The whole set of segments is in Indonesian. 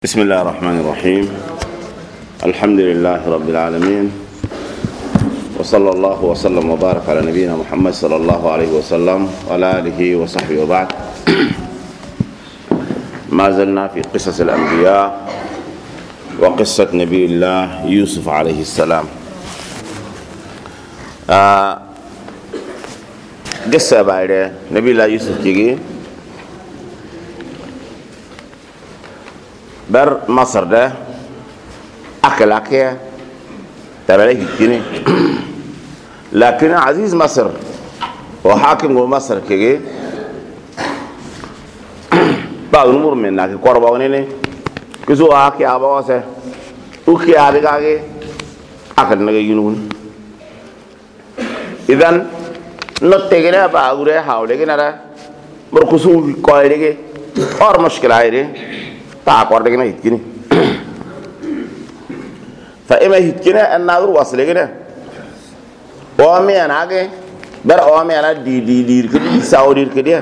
بسم الله الرحمن الرحيم. الحمد لله رب العالمين، وصلى الله وسلم وبارك على نبينا محمد صلى الله عليه وسلم وعلى آله وصحبه وبعد. ما زلنا في قصص الأنبياء وقصة نبي الله يوسف عليه السلام. قصة بعد نبي الله يوسف تيجي بر مصر ده أكل أكيا ترى كيني لكن عزيز مصر وحاكم مصر كي بعض الأمور مننا كقربة ونيني كسو أكي أبواسه أكي أبيكاكي أكل نجي ينون إذن نتجنا بعوره حاوله كنا بركسو كايرك और मुश्किल आए रे ताकवर देखना हित किनी فإما हित किने अन्नादुर वासले किने ओमे अनागे बर ओमे अना डी कदी साउरीर कदी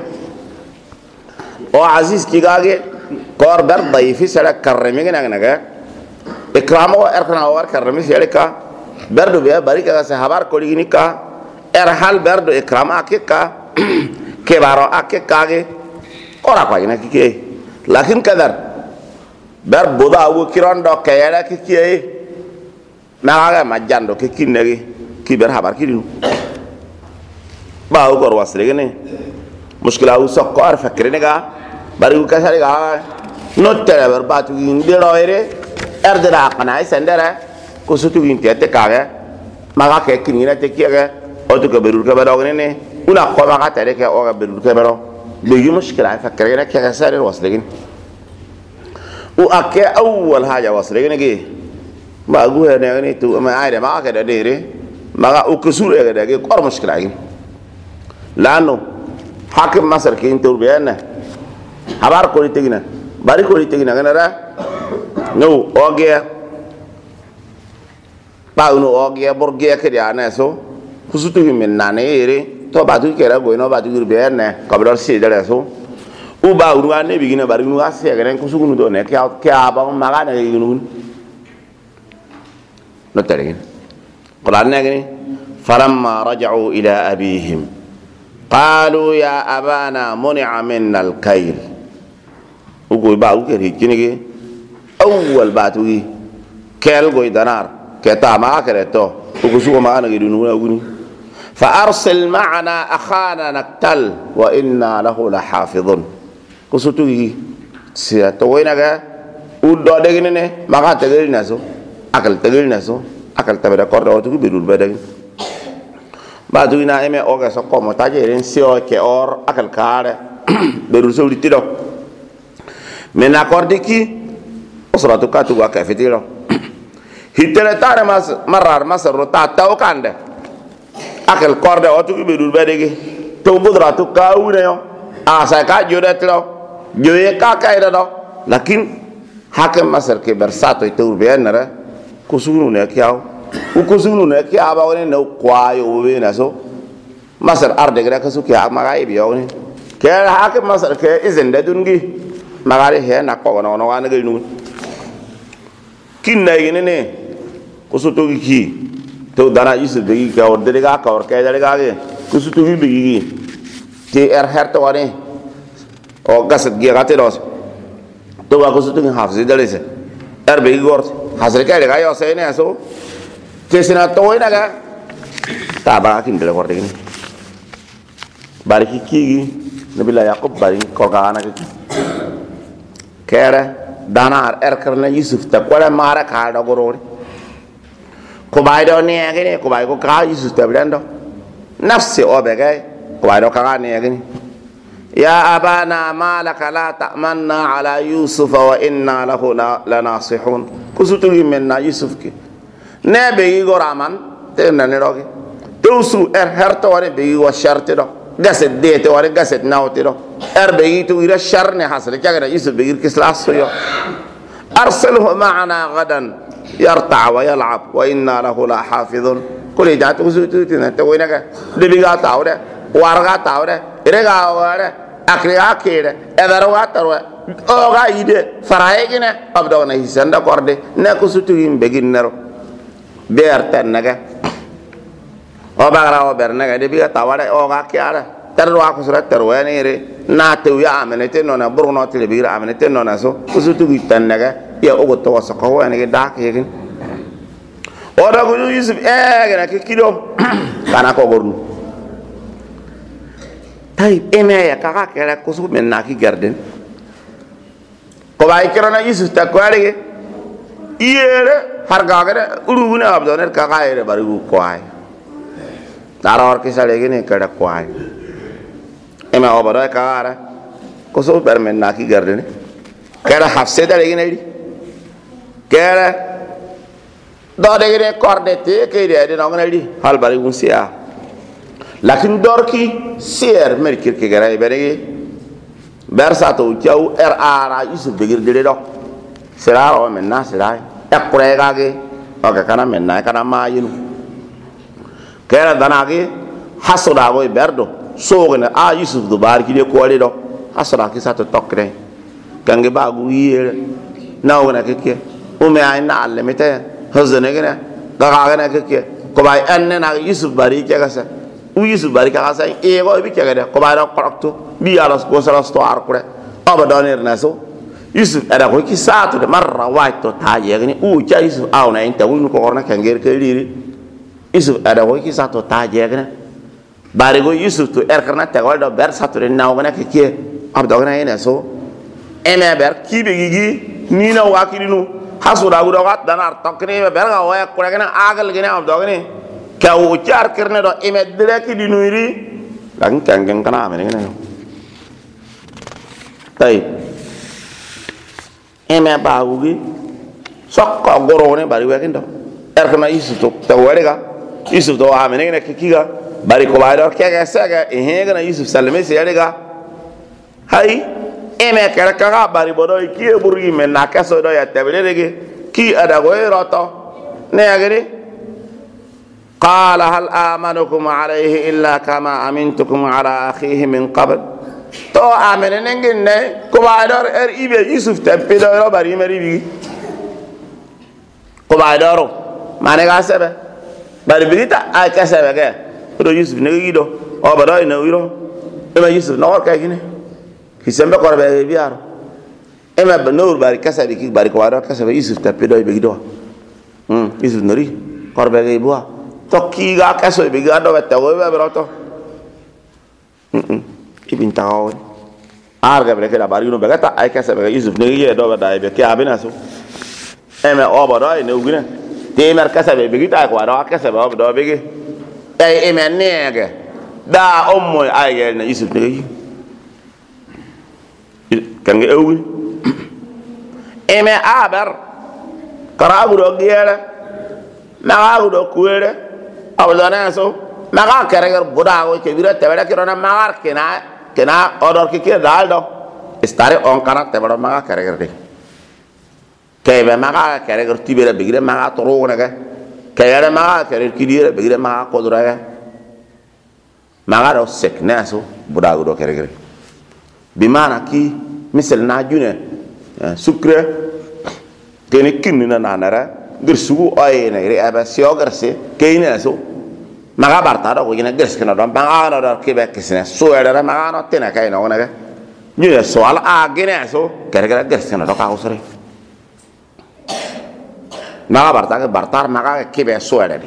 ओ अजीज की गागे कौर बर ضيفي सड़क करने के नगे इकराम और इकराम और करने से का बर दो बरी का से हबार कोड़ी किनी का एरहाल बर दो इकराम आके का के बारो आके कागे और आपागी ना कि लेकिन कदर ber boda wo kirondo kayara kikiye naga majando kikinegi ki ber habar kidinu ba wo gor wasre gene mushkila u sokkar fakre ga bari u kasare ga no tere ber batu inde roere erdera qanai sendera kusutu inte kage maga ke kinira te kiye o to ke berur ke bero gene una ko maga tere ke o berur ke bero begi mushkila fakre ga ke kasare wasre gene وأكيد أول حاجة وصلنا كي ما أقول أنا يعني تو ما عارف ما كده ديري ما أكسور كده كي كور مشكلة كي لأنه حاكم مصر كي أنتوا بيانا هبار كوري تجينا باري كوري تجينا كنا را نو أوجيا باونو أوجيا برجيا كده أنا سو خصوصا من نانيري تو باتوي كده قوينا باتوي بيانا قبل سيدنا سو uba uruane bigina bari nu asia garen kusugunu do ne kya ba magana yunun no tarin quran ne gani falamma raja'u ila abihim qalu ya abana mun'a minna al-kayl ugo ba ugo ri kinige awwal batugi kel go danar keta ma kereto ugo sugo magana yunun aguni fa arsil ma'ana akhana naktal wa inna lahu lahafizun kusutugi sia to wena ga uddo degene ne maka tegel naso akal tabeda kordo to bidul bedeg ba duina eme oga so komo taje ren sio ke or akal kare bedul so litido men accordi ki osratu katu wa ka fitiro hitere tare marar masaro ta kande akal kordo to bidul bedeg to budratu ka une yo asa ka jodatlo joye kaka ida do lakin hakem masar ke bersato itu urbianara kusunu ne kiao ukusunu ne kia ba woni no kwayo we na so masar arde gra kasu kia magai biyo ni ke hakem masar ke izende dungi magari he na ko no wana ginu kinna yene ne kusutu ki to dana isu de ka orde ga ka or ke dare ga ge kusutu bi ti herto wani o gasat gi gate dos to wa ko sutu hafzi dalese be gor hasre ka ga yo se ne so kesina to ina ga ta ba kin dele gor de ni bari ki nabila yaqub bari ko ga na ki kere danar karna yusuf ta ko mara ka da gorori ko bay do ne ga ko bay ko ka yusuf ta blendo nafsi o be ga ko bay do ka ne ga ni يا أبانا ما لك لا تأمنا على يوسف وإنا له لناصحون كسوتي منا يوسف كي نبي غرامن تنا نروي توسو هرتو وري بي وشرت دو غسد ديت وري غسد ناوتي دو بي تو إلى شر حصل كذا يوسف بيجي كسلاس يو أرسله معنا غدا يرتع ويلعب وإنا له لحافظون كل جات كسوتي تنا توينك دبي غاتاو ده warga tawre irega ware akriya kire edaroga tarwe o ga ide faraye gine abdo na hisanda korde ne ko sutu himbe ginnero ber tan naga o bagara o ber naga de biga tawara o ga kiara tarwa ko sura tarwa ne re na te ya amenete no na burno tele biga amenete no na so sutu gitan naga ya o go to so ko ne da ke gin o da ko Yusuf gana ke kido kana ko gornu tay eme ya kaka kera ko su men na ki garden ko bay kirona Yusuf ta ko ale iyere har gagare urugune abdoner kaka ere bari ko ay daror ki sale gene kada ko ay eme o bado kara ko su per men na ki garden kera hafse da gene di kera do de gene cordete ke de no ngene di hal bari unsia lakin dorki sier merkir ke gara ibere bersato ciao ara Yusuf begir de do sera o menna sera e kurega ge o ka kana menna kana mayinu kera danage hasoda go berdo sogene Yusuf do barki de ko do hasoda ki sato tokre kange bagu yere nawna ke o me ay na alle mete hazane gene ga gene ke ko bay enne na Yusuf bari ke gasa Yusuf bari ka gasa e go bi ke gade ko bay do korokto bi alas go sala sto arkure aba doner naso Yusuf ada ko ki saatu de marra waito ta yegni ja Yusuf awna enta wunu ko orna kanger ke liri Yusuf ada ko ki saatu ta yegna bari go Yusuf to karna ta go do ber saatu de naw gana ke abdo gana ene so eme ber ki be gigi ni na wakirinu hasura gudo gat danar tokni be berga waya kuragana agal gene abdo gane ka o char kerne do eme direki di nuiri lang kangeng kana amene gene tay eme baugi sokko gorone bari wakindo erkana Yusuf to tawariga Yusuf do amene gene kikiga bari ko baydo kega saga gana Yusuf salme se yariga hay eme kera kaga bari bodo ki burgi men na kaso do ya tabelege ki ada go roto ne agere qala hal amanukum alayhi illa kama amintukum ala akhihi min qabl to amene ngin ne ko baador ibe Yusuf tempe do bari meri bi ko baadoro mane ga sebe bari bigita ay kasebe ke do Yusuf ne gido o bado ne wiro e Yusuf no ka gine kisembe korbe biaro ema benur bari kasabi ki bari ko wado kasabe Yusuf tapi do be gido Yusuf nori korbe ge bua to ki ga kaso be ga do betta go be roto ibin taw arga be ke da bari no be gata ay kasabe Yusuf ne ye do be dai be ke abina so ema o bodo ne ugina te mer kasabe be gita ko wado kasabe o do be ge ay ema nege da ommo ay ge na Yusuf ne kange ewi eme aber karagu do giere magagu do kuere abdana so maga kereger budago ke bira tebera kirona magar kena odor ke daldo stare on kana tebera maga kereger de kebe maga kereger tibera bigire maga toro naga kayere maga kereger kidire bigire maga koduraga maga do sekna so budago do kereger bimana ki misal na june sukre kene kinna nanara gersugu ayena ire aba siogarse kene so maga bartado ko gina gerskena don banga no kebe kesene so era maga no tena kay no naga nyue so ala agene so kere gerskena do ka usre maga bartar maga kebe so era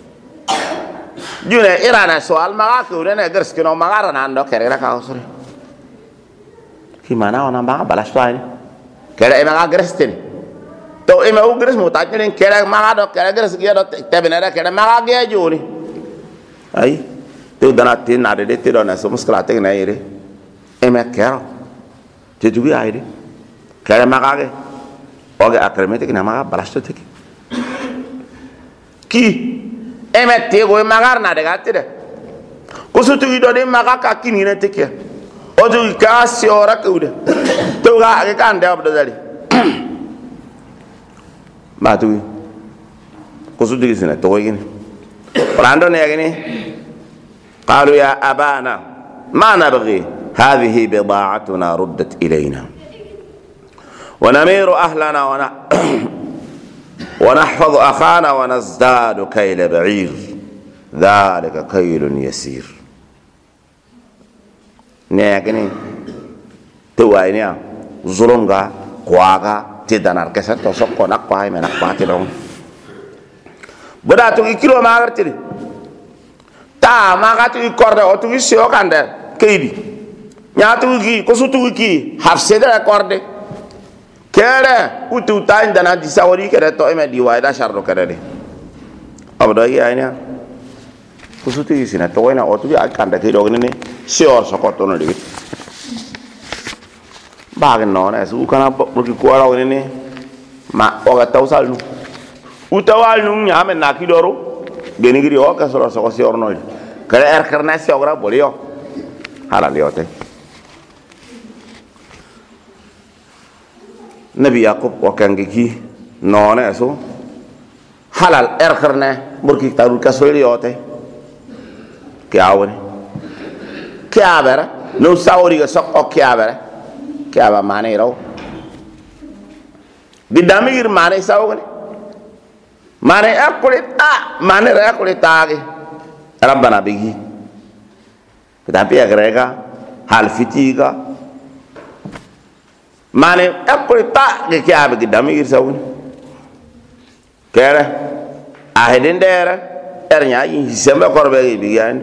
june irana so al maga ko ne gerskena maga ranando kere ka usre gimana orang bang balas tuh ini kira emang agres tin to emang agres mau tanya nih kira emang ada kira agres dia ada tapi nada kira emang agak aja nih ay tuh danatin ada deh tidak nasi muskulatnya nih ini emang kira jadi juga ini kira emang agak oke akhirnya kita emang balas tuh ki emang tiga gue emang nada kata deh kusutu itu deh emang kaki nih nanti kia oju kasi ora ke udah tuh gak kan dia udah tadi batu kusut di sini tuh gini perando nih gini qalu ya abana ma nabghi hadhihi bida'atuna ruddat ilayna ونمير أهلنا ونحفظ أخانا ونزداد كيل بعير ذلك كيل يسير نيكني توينيا زلونغا قواغا تدانار كسر توسكو نقواي من نقواتي لهم بدأتو كيلو ما أغرتي تا ما غاتو يكورد أو تو يسيو كاندر كيدي نياتو كي كوسوتو كي حفصة كورد كره وتو تاين دنا ديساوري كره تو إما ديوايدا شارلو كره دي أبدا يا kusutu isina to wena otu bi akanda ke dogni ni sior sokoto no digi bagen no na su kana buki ko raw ni ma o ga tawsal nu utawal nu nyame na ki doro geni giri o ka soro soko sior no kare er karna si ogra bolio halal yote nabi yaqub o kangi ki no na so halal er karna burki taru ka so yote kiabere no sauri ga sok o kiaba mane raw bidamir mane sawgani mane akuli ta mane ra akuli taagi rabbana bigi tapi agrega hal fitiga mane akuli ta ga kiaba bidamir sawgani kere ahedin dere ernya yi sembe korbe bi yan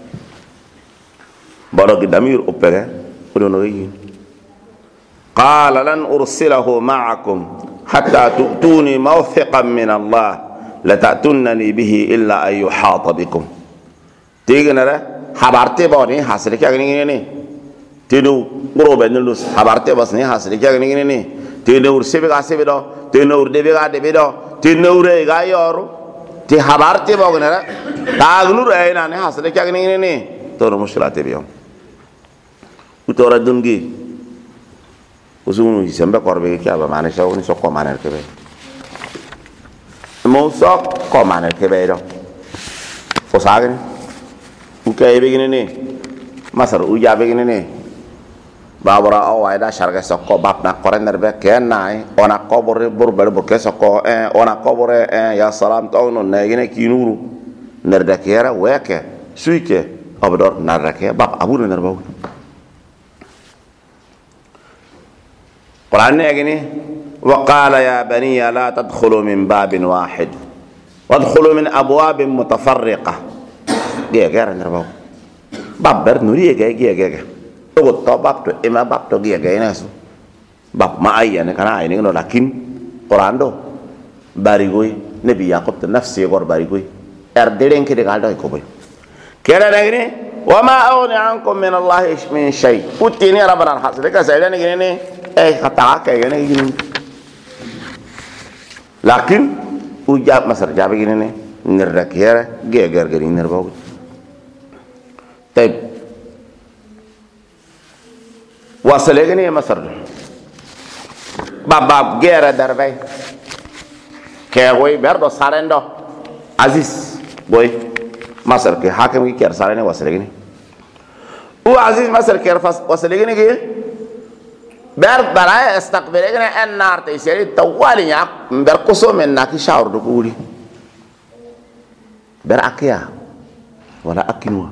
بارك الأمير أبغى ودونوي قال لن أرسله معكم حتى تؤتوني موثقا من الله لتأتونني به إلا أن يحاط بكم تيجي نرى حبارتي بوني حاصل كي أغنيني تينو قروب نلوس حبارتي بس ني حاصل كي أغنيني تينو رسيبك عسيبدو تينو ردبك عدبدو تينو ريغا يورو تي حبارتي بوني نرى تاغنو رأينا ني حاصل كي أغنيني تورو مشكلاتي بيوم utora dungi usunu hisambe korbe ki aba mane saw ni sokko mane kebe mo sokko mane kebe do fo sagani ukay be gine ni masar uja be gine ni babara o wayda sharga sokko bab na korender be kenai ona kobore burbel burke sokko ona kobore ya salam tawno ne gine kinuru nerda kera weke suike abdor narake bab abuna nerbaw قرآن يقولي وقال يا بني لا تدخلوا من باب واحد وادخلوا من أبواب متفرقة جيه غير نربو باب بر نوري جيه تقول باب تو إما باب تو جيه ناسو باب ما أيه نكنا أيه نكنا لكن قرآن دو باريغوي نبي يعقوب نفسي يقول باريغوي أردين كده قال ده يكوبي كده نقولي وما أغني عنكم من الله من شيء وتيني ربنا الحاصل لك سيدنا نقولي kata kayak gini lakin ujab masar jab gini nih nirdak ya geger gini nirbau tapi wasale gini masar bab gera darbai kayak gue berdo sarendo aziz boy masar ke hakim ki ker sarene wasale gini aziz masar ker wasale gini ki بر برای استقبال کنه ان نار تیسری توالی یا بر قسم ناکی شاور دکولی بر اکیا ولا اکنوا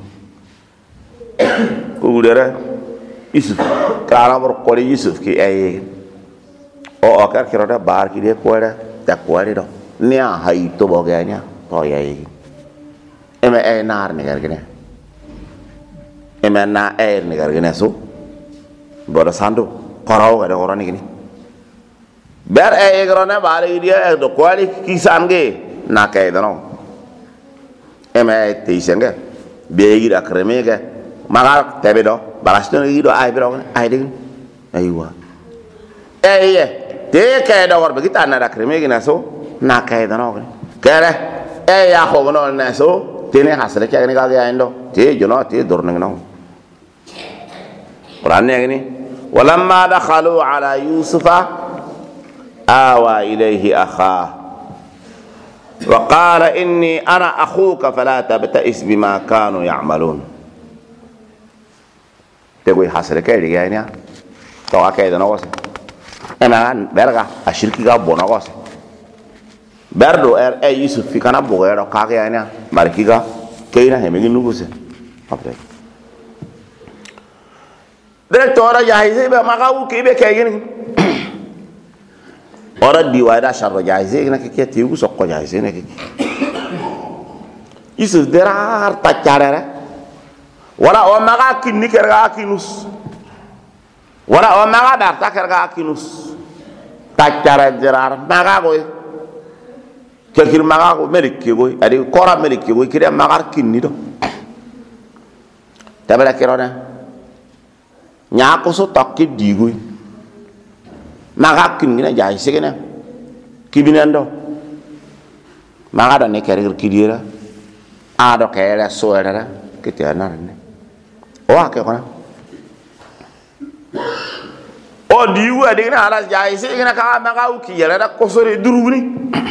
کودره یوسف کارا بر قولی یوسف کی ای او اکر کرده بار کی دی کوره تکواری دو نیا هایی تو باگه نیا تو یای اما ای نار نگر کنه اما نا ایر نگر کنه سو بر ساندو korau ada orang ini ber egrone bari dia do kuali kisange nakai dano eme tisenge beegi da kremege magar tebe do barasno do ai bro ai ding aiwa ye te ke do war begitu ana da kremege naso nakai dano kere ya hogono naso tene hasre ke ni ga ga endo te jono te dorne no Quran ini ولما دخلوا على يوسف آوى إليه أخاه وقال إني أنا أخوك فلا تبتئس بما كانوا يعملون تقول حسر كيدي يعني تو أكيد نوصل eman berga ashirki ga bono ko se berdo yusuf fi kana bogero ka ga ina barki ga keina he me nugo se apre director ya hize be magawu ke be kayini ora diwaida sharro ya hize na ke ti ugu sokko ya hize na ke yusuf derar ta charere wala o maga kinni kerga kinus wala o maga dar ta kerga kinus ta cara derar maga goy kekir maga go meliki goy adi kora meliki goy kire maga kinni do tabela kirona nya ko so takki di goy maga kinni na jay segena kibinando maga da ne kerir kidira ado kere soera kitiana ne o ake kona o diwu ade na ala jaay se ina ka maga uki yala da ko sore durugni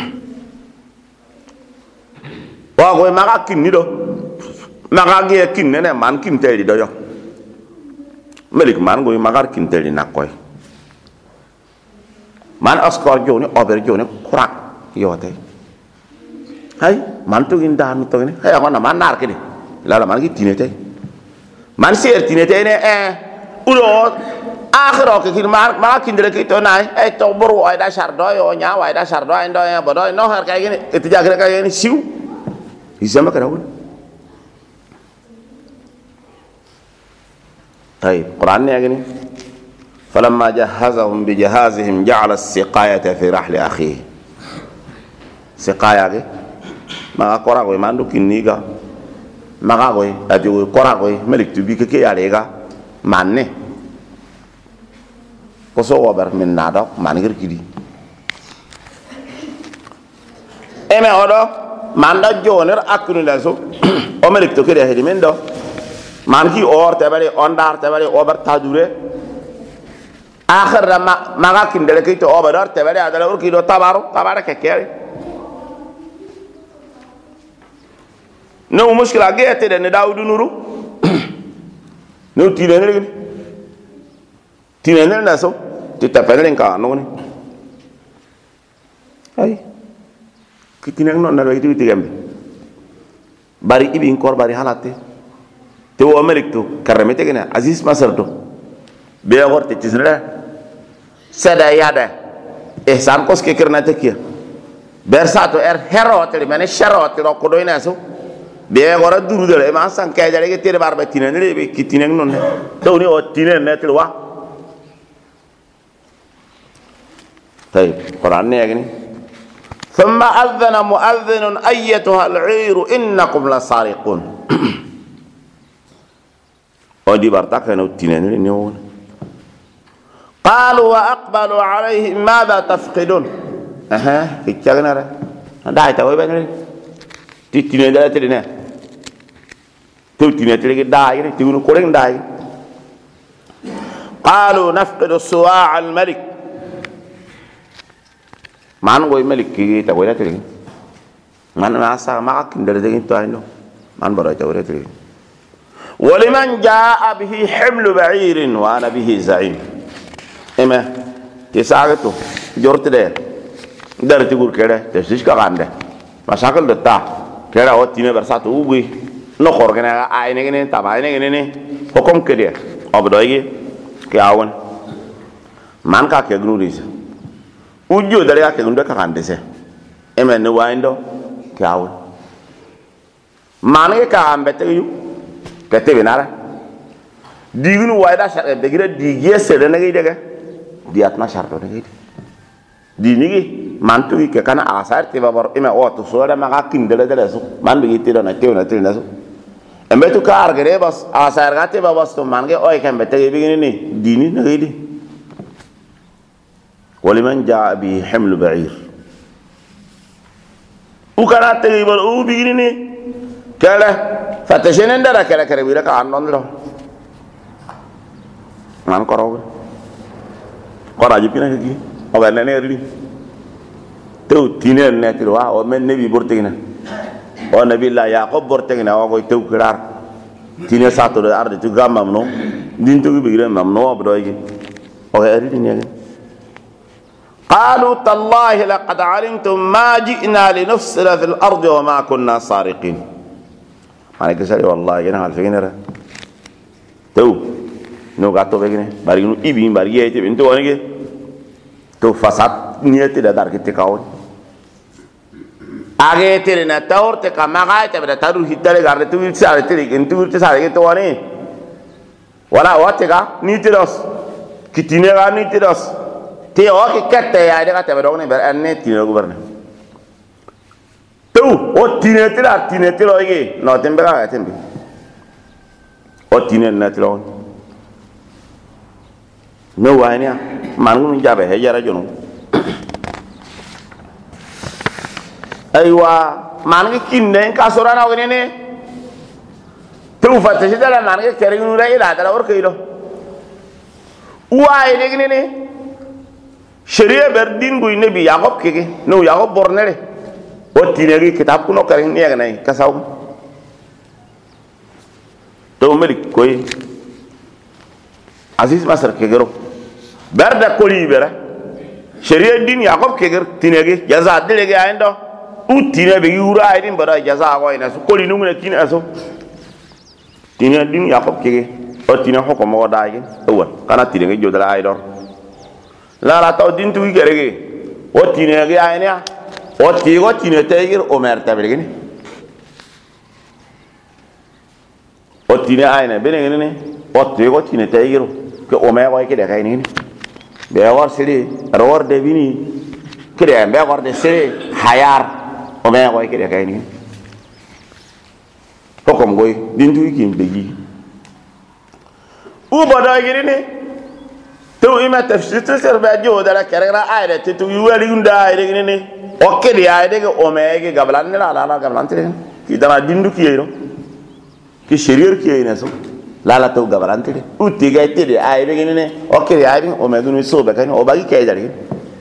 wa go maga kinni do maga ge kinne ne man kin tedi do yo melik man go maga kin tedi nakoy man askor joni ober joni kurak yote hay man to ginda mi to ne hay akona man nar kidi la man gi tinete man ser tinete ne ulo akhiro ke kin ma kin dele ke to nay to boru ay da shardo yo nya way da shardo ay ndo ya bodo no har kay gene et jagre kay gene siw isama ka rawul طيب قران ne gene فلما جهزهم بجهازهم جعل السقايه في رحل اخيه سقايه ge ma ko rago mandu kiniga maga goy adi goy kora goy melik tu bi ke yalega manne ko so wobar min nado man ngir kidi eme odo manda joner akunu laso o melik to kede hedi men do man ki or tabari ondar tabari obar tadure akhir maga kindele ke to obar tabari adala ur ki do tabara ke kere no mushkila gete de ne dawdu nuru no tinene na so ti tapelen ka no ne ay kitinen non na do ti gambe bari ibin kor bari halate te o melik to karamete gena aziz masar to be gorte tisra sada yada ihsan kos ke kirna tekia bersato hero te mane sharo te ko do ina so be gora duru de ma san kay jare ke tere barba tinene be kitinen non ne to ni o tinene ne tilwa طيب قران ne ثم اذن مؤذن ايتها العير انكم لسارقون ودي برتك انه tinene ne won قالوا واقبلوا عليهم ماذا تفقدون في كجنره داي تا وي بن ti tinene dala tedine تو تينتلي داير تيونو كورين داير قالوا نفقد الصواع الملك مان غوي ملك كي تا ولا تلي مان ما سا ما كندر دين تو اينو مان برا تا ولا تلي ولمن جاء به حمل بعير وانا به زعيم اما تساغتو جورت ده در تيغور كده تسيش كاندة مساكل دتا كده او تينه برساتو وغي no khorgena ay ne ne taba ne ne hukum ke dia obdoyi ke awan man ka ke gnuris ujo dare ka ke gunda ka kandese emen ne waindo ke awan man ke ka ambete yu ke te binara dignu waida shar be gira digie sere ne ge di atna shar to ne di nigi man tu ke kana asar te babar ime oto sore ma ka kindele dele su man bi tiro na te na tiro su embetu kar gere bas asar gate babas to mange oy kan bete begini ni dini na gidi waliman jaa bi haml ba'ir ukara te bol u begini ni kala fatashenen dara kala kare wira ka andon do man koro ji pina gi o ga ne ri to tinen ne tiro wa o men ne bi burtigina o nabi la yaqub bortegna o goy tew kirar tine sato de arde tu gamam no din to bi gram mam no abdo yi o ari ni قالوا تالله لقد علمتم ما جئنا لنفسد في الأرض وما كنا سارقين. أنا كسر والله جنا هالفين را تو نو قاتو بيجني بارينو إبين باريه تي بنتو أنيك تو فساد نيتي دار كتكاون आगे तेरे ना तौर ते कमागा ते बता तारू हितले गारे तू सारे तेरे किंतु ते सारे के तो आने वाला वाते का नीति रस कितने का नीति रस ते ओ के कत्ते यार का ते बरोग ने बर अन्ने तीनों को बरने तो ओ तीने ते लोगे नौतें बेगा है तें भी ओ तीने न ते लोग नो वाई ने मानगुन जाबे है यार जोनो aywa mangi kinne ka sorana ogene ne tu fatte dala mangi kerinu ra ila dala or kilo wa ide gine ne sharia berdin gu ne bi yakob kege no yakob bornere o tinegi kitab kuno karin ne ngai ka saw to melik koy aziz masar kegero berda koli bera sharia din yakob keger tinegi jaza dilege ayndo utine be yura idin bara jaza ko ina su koli numu ne kin aso tine din yakob kege o tine hoko mo daagi awal kana tine ngi jodala ay dor la la taw din tu gerege o tine ge aynya o tigo tine tayir o mer tabirgini o tine ayna benengene ne o tigo tine tayir ke o me ko ke de kay ni be war siri rawar de bini kire be war de siri hayar o me ko kire kay ni to kom goy dindu ki begi u bodo giri ni to ima tafsir ser ba jo dala karera ayre to yuwali unda ayre ni o kire ayre ke o me ke gablan ni la gablan tire ki dama dindu ki yero ki sherir ki yena so la to gablan tire u tiga tire ayre ni o kire ayre o me dunu so ba kan o bagi kay jari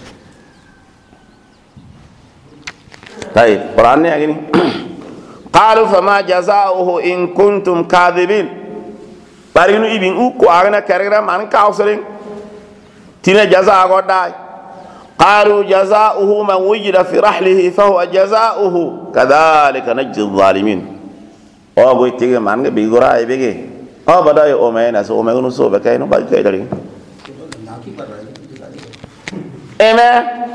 طيب قرآن يعني قالوا فما جزاؤه إن كنتم كاذبين بارينو إبين أوكو أغنى كاريرا من كاوسرين تين جزاء غداي قالوا جزاؤه من وجد في رحله فهو جزاؤه كذلك نجزي الظالمين أو بقول تيجي مان بيجورا يبيجي أو بداي أمين أسو أمين نسو بكاينو باقي كايدارين إما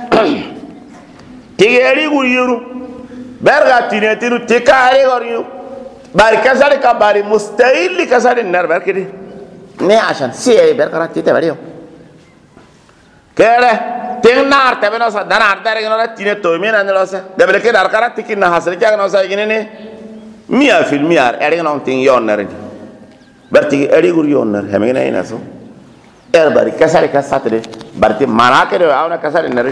تيجي أري غوريورو berga tinetiru tikare goriyo bari kasare ka bari mustahil kasare nar barkidi ne ashan siye berkara tite bariyo kere tennar tabeno sa danar dare gino tine to mena ndelo sa debele ke dar kara tikinna hasre jaga no sa gine ne 100% ere gino tin yonner berti ere guriyo yonner hemene ina so bari kasare ka satre barti manake do awna kasare nar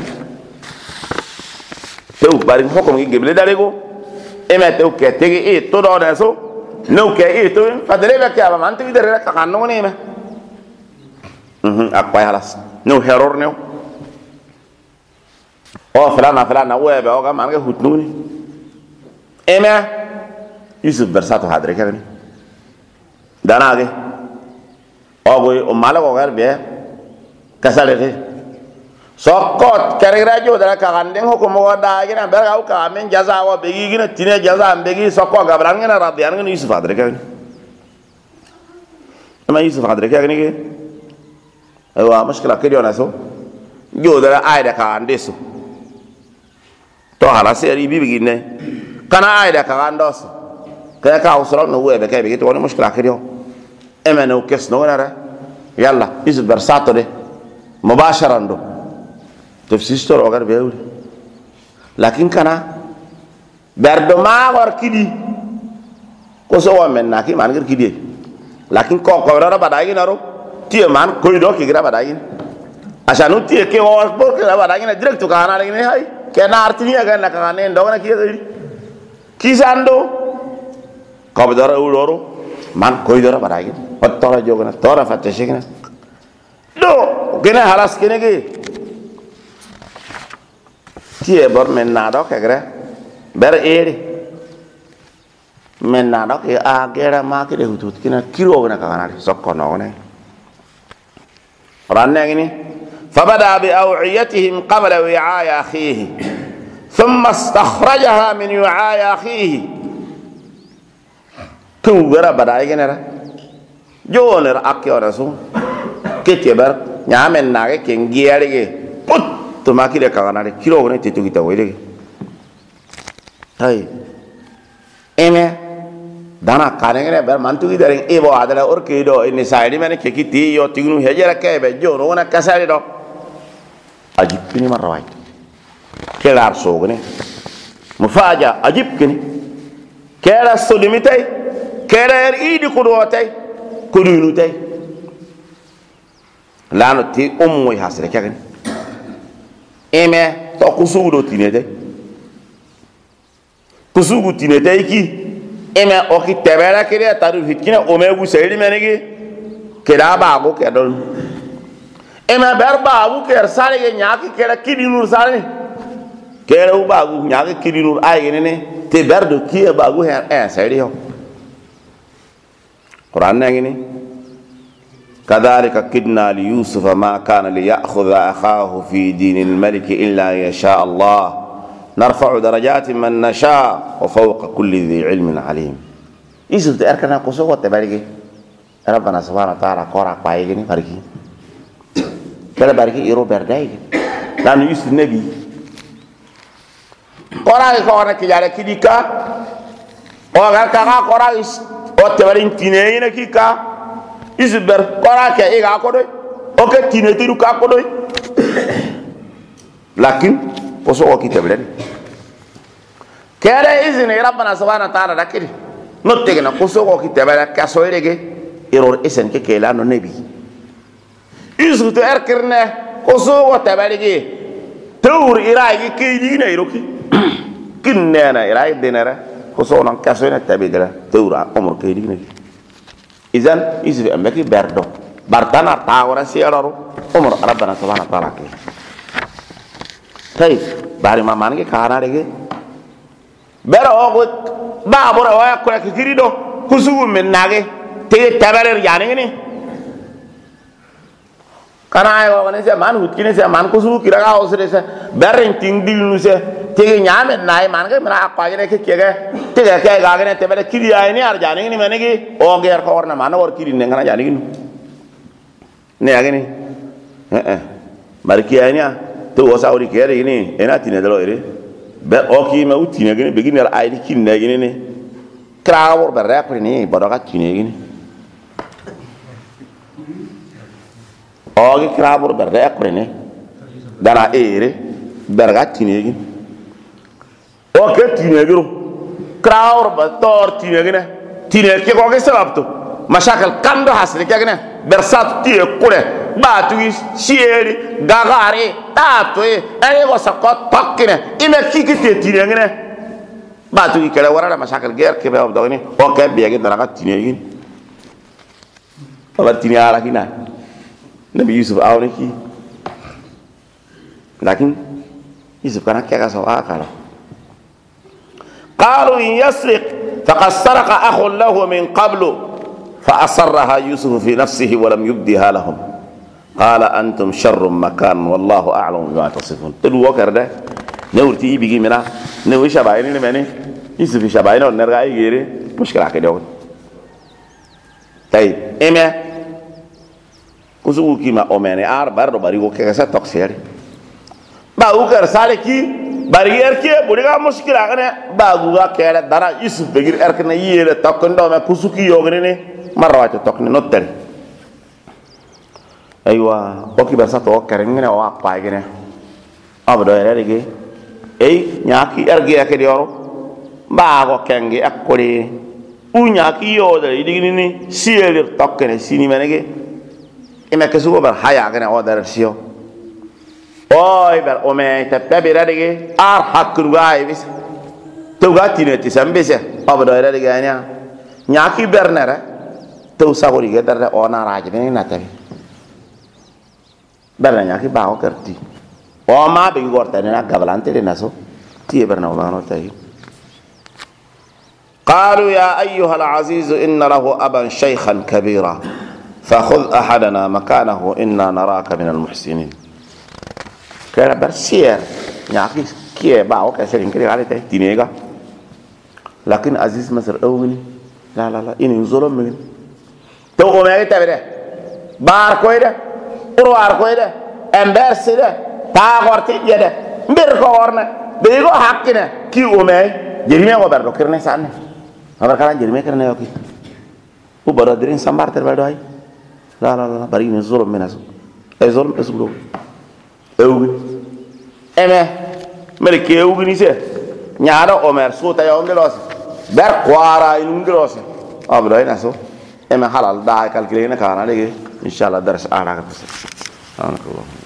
tew bari hokom gi geble dalego eme tew ke tegi e to do so no ke e to fadele be ke aba man tegi dere ka kanno ne me akwa halas no heror ne o fulana webe o ga man ga hutnuni eme yusuf versato hadre ke ni danage o go o malago gar be kasale sokot kere jo dara ka gandeng hukum wa da gina berga ka men jaza wa begi gina tine jaza begi sokko gabran gina radian gina yusuf adre ka ama yusuf adre ka ni ke awa mushkila ke jona so jo dara ayda ka andeso to hala seri bibi gine kana ayda ka andos ka ka usro no webe ka begi to ni mushkila ke jo emene o kes no nara yalla yusuf versato de mubasharan do tafsir ogar beul lakin kana berdo ma war kidi ko so wa men naki man gir kidi lakin ko ra badagi naro tie man ko do ki gira badagi asanu tie ke wa bor ke badagi na direct kana lagi ne hay ke na artini aga na kana ndo na ki sando ko bedara uloro man ko do ra badagi ottora jogana tora fatte shikna do gena halas kene ge tie bor men na do kagre ber eri men na do ke a gera ma ke de hutut kina kiro na kana sokko no ne ranne ngini فبدأ بأوعيتهم قبل وعاء أخيه ثم استخرجها من وعاء أخيه كوغرا بدأ يجنرا جونر أكيو رسول كتبر نعمل ناقة كنجياري put tumaki de kaganare kilo ne titu kita wele hai eme dana karengene ber mantu ki dareng ebo adala or kido ini saidi mane keki ti yo tignu hejera kebe jo no na kasari do ajib kini marawai kelar sogne mufaja ajib kini kera sudimitai kera idi kudotai kudunutai lano ti ummu hasre kagani eme to kusugu do tinete kusugu tinete ki eme o ki tebera kire taru hitkina o me bu seydi menegi kira ba go kedol eme berba bu ker sare ge nyaki kera kidi nur sare kera u ba gu nyaki kidi nur ay ne te berdo ki ba gu he seydi ho Quran ngini كذلك كدنا ليوسف ما كان ليأخذ أخاه في دين الملك إلا يشاء الله نرفع درجات من نشاء وفوق كل ذي علم عليم يوسف تأركنا قصوة تبارك ربنا سبحانه وتعالى قرأ بايغني باركي كلا باركي يرو بردايغ لأن يوسف نبي قرأ قرأ كجارة كديكا وغير كاكا قرأ وتبارين تنين كيكا isber kora ke iga kodoy o ke tinetiru ka kodoy lakin poso o kiteblen kere izini rabbana subhanahu wa ta'ala dakiri no tegena poso o kitebela ka soyrege error esen ke kela no nebi isu to erkerne poso o tebelege tour iragi ke dina iroki kinnena iragi denera poso non kasoyna tebedela toura omor ke dina إذن يسوع أمبكي بردو بردنا تاورا سيارو عمر ربنا سبحانه وتعالى كي طيب باري ما مانك كارا رجع برا أقول بابورا ويا كولا كيريدو كسوق من ناقة تي تبرر يعني ني karena ayo kan saya man hut kini saya man kusuh kira kau saya bereng tinggi dulu saya tiga nyame naik man kan mana apa aja nih kiaga tiga kiaga aja nih tebel kiri aja nih arjani ini mana ki oh gear kau orang mana orang kiri nengan aja nih nih aja nih bari kiaga nih tuh usah ori kiaga ini enak tina dulu ini oke mau tina gini begini ada air kiri nih gini nih kerawur berak ini bodoh kat tina gini ogi krabur berre akrene dana ere berga tinegi o ke tinegi krabur ba tor tinegi ne tinegi ko ke sababto mashakal kando hasre ke ne bersat tie kure batu sieri gagare tato e go sakot pakkine ime kikite tinegi ne batu ki kala wara mashakal ger ke ba do ne o ke biege dana tinegi o tinegi ala kina Nabi Yusuf awalnya ki, lakin Yusuf karena kaya kasau akal. Kalau in yasriq, faqad saraqa akhun lahu min qablu, fa asarraha Yusuf fi nafsihi wa lam yubdiha lahum. Qala antum syarrum makan, wallahu a'lamu bima tasifun. Tadu wakar dah, neurti ibigi mina, neuri shabaini ni mana? Yusuf shabaini on nergai gere, muskil akeh dia. Taib, eme. Kusugu kima omene ar bardo barigo kesa tokseri ba ugar sale ki bari erke buriga muskila kana ba guga kere dara Yusuf begir erkena yele tokondo me kusuki yogene ne marwato tokne notter aywa oki basa to kerengene o apa gene abdo erege nyaki erge akedi oro ba go kenge akori unyaki yoda idigini ni siele tokene sini menege ima kesugo bar haya kana odar sio oy bar ome te pebira dege ar hakru gai bis to gatine ti sambese abdo ere dege anya nyaki bernere to sagori ge dar ona raje ne na tabi berna nyaki ba o kerti o ma be gorta ne na gabalante de naso ti berna o no tayi قالوا يا أيها العزيز إن له أبا شيخا كبيرا فخذ أحدنا مكانه إنا نراك من المحسنين kera bersier nyaki kie ba o kese rin kiri alete tinega lakin aziz masar awni la ini zolom min to o me tabere bar koyde urwar koyde emberside ta gorti yede mbir ko worne be go hakkine ki o me jerime go berdo kirne sanne abar kala jerime kirne yoki u baro dirin sambar ter berdo ay la bari ini zolom min asu ay zolom esugro ewgi eme mere ke ewgi ni se nyaado omer suta yo ngelos ber kwara in ngelos abdo ina so eme halal da calculer na kana legi inshallah dars ana ka